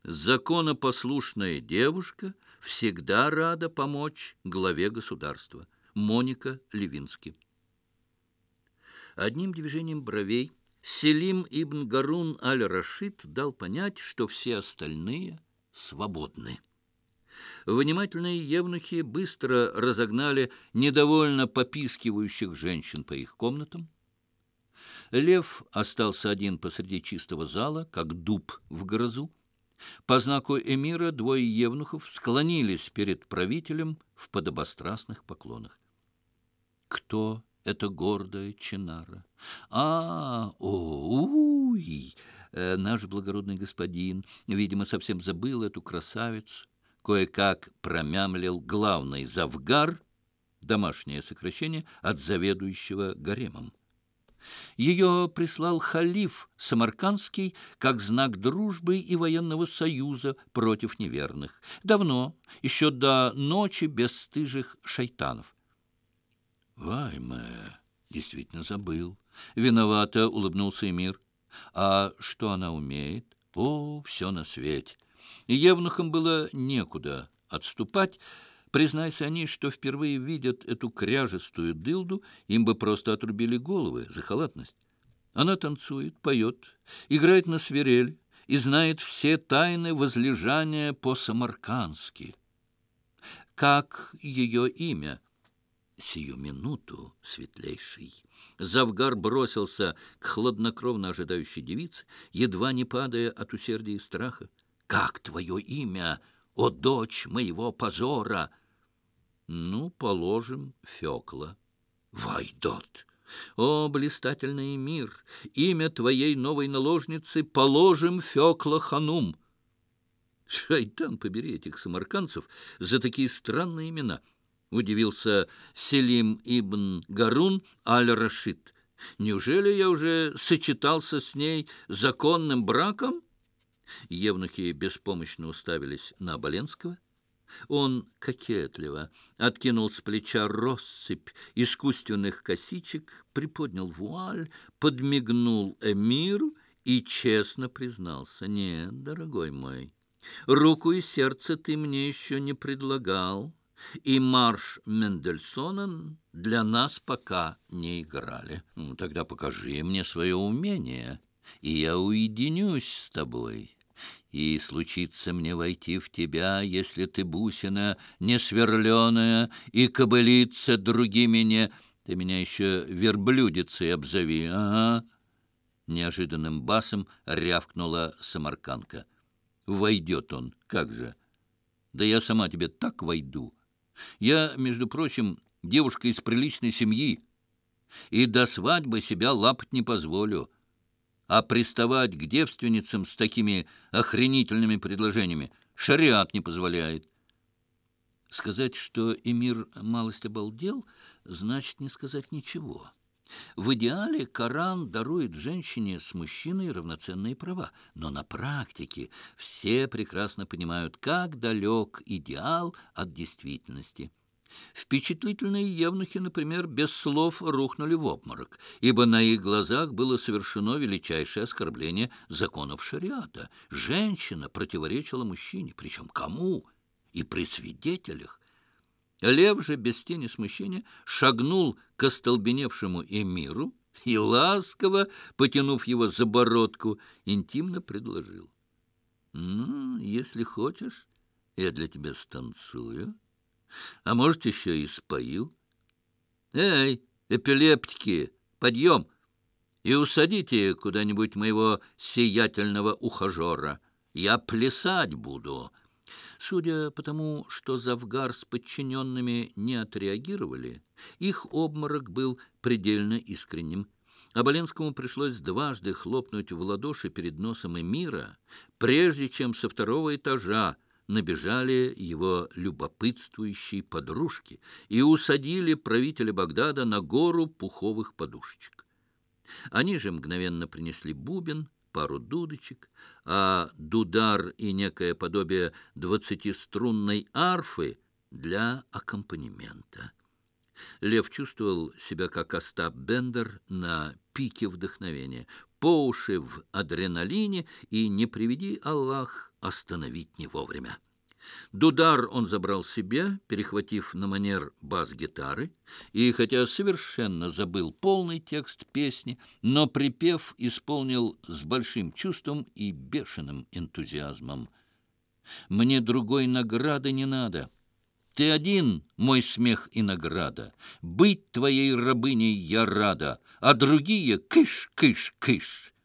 Законопослушная девушка всегда рада помочь главе государства. Моника Левински. Одним движением бровей Селим ибн Гарун аль-Рашид дал понять, что все остальные свободны. Внимательные евнухи быстро разогнали недовольно попискивающих женщин по их комнатам. Лев остался один посреди чистого зала, как дуб в грозу. По знаку эмира двое евнухов склонились перед правителем в подобострастных поклонах. Кто эта гордая Чинара? Наш благородный господин, видимо, совсем забыл эту красавицу. Кое-как промямлил главный завгар, домашнее сокращение от заведующего гаремом. Ее прислал халиф Самаркандский как знак дружбы и военного союза против неверных. Давно, еще до ночи бесстыжих шайтанов. Вайме, действительно забыл. Виновато улыбнулся эмир. А что она умеет? О, все на свете. Евнухам было некуда отступать. Признайся они, что впервые видят эту кряжестую дылду, им бы просто отрубили головы за халатность. Она танцует, поет, играет на свирели и знает все тайны возлежания по-самаркандски. Как ее имя? Сию минуту, светлейший. Завгар бросился к хладнокровно ожидающей девице, едва не падая от усердия и страха. «Как твое имя, о дочь моего позора?» «Ну, положим, Фёкла». «Вайдот! О, блистательный мир! Имя твоей новой наложницы положим Фёкла Ханум». «Шайтан побери этих самаркандцев за такие странные имена!» — удивился Селим ибн Гарун аль-Рашид. «Неужели я уже сочетался с ней законным браком?» Евнухи беспомощно уставились на Оболенского. Он кокетливо откинул с плеча россыпь искусственных косичек, приподнял вуаль, подмигнул эмиру и честно признался: «Нет, дорогой мой, руку и сердце ты мне еще не предлагал, и марш Мендельсона для нас пока не играли. Ну, тогда покажи мне свое умение, и я уединюсь с тобой». И случится мне войти в тебя, если ты бусина несверленая, и кобылица другими не... Ты меня еще верблюдицей обзови, ага. Неожиданным басом рявкнула самаркандка. Войдет он, как же. Да я сама тебе так войду. Я, между прочим, девушка из приличной семьи, и до свадьбы себя лапать не позволю. А приставать к девственницам с такими охренительными предложениями шариат не позволяет. Сказать, что эмир малость обалдел, значит не сказать ничего. В идеале Коран дарует женщине с мужчиной равноценные права, но на практике все прекрасно понимают, как далек идеал от действительности. Впечатлительные евнухи, например, без слов рухнули в обморок, ибо на их глазах было совершено величайшее оскорбление законов шариата. Женщина противоречила мужчине, причем кому? И при свидетелях. Лев же без тени смущения шагнул к остолбеневшему эмиру и, ласково потянув его за бородку, интимно предложил: «Ну, если хочешь, я для тебя станцую». А может, еще и спою. Эй, эпилептики, подъем! И усадите куда-нибудь моего сиятельного ухажера. Я плясать буду». Судя по тому, что завгар с подчиненными не отреагировали, их обморок был предельно искренним. Оболенскому пришлось дважды хлопнуть в ладоши перед носом эмира, прежде чем со второго этажа набежали его любопытствующие подружки и усадили правителя Багдада на гору пуховых подушечек. Они же мгновенно принесли бубен, пару дудочек, а дудар и некое подобие 20-струнной арфы для аккомпанемента. Лев чувствовал себя как Остап Бендер на пике вдохновения, по уши в адреналине, и, не приведи Аллах, остановить не вовремя. Дудар он забрал себе, перехватив на манер бас-гитары, и, хотя совершенно забыл полный текст песни, но припев исполнил с большим чувством и бешеным энтузиазмом. «Мне другой награды не надо. Ты один, мой смех и награда. Быть твоей рабыней я рада, а другие — кыш, кыш, кыш.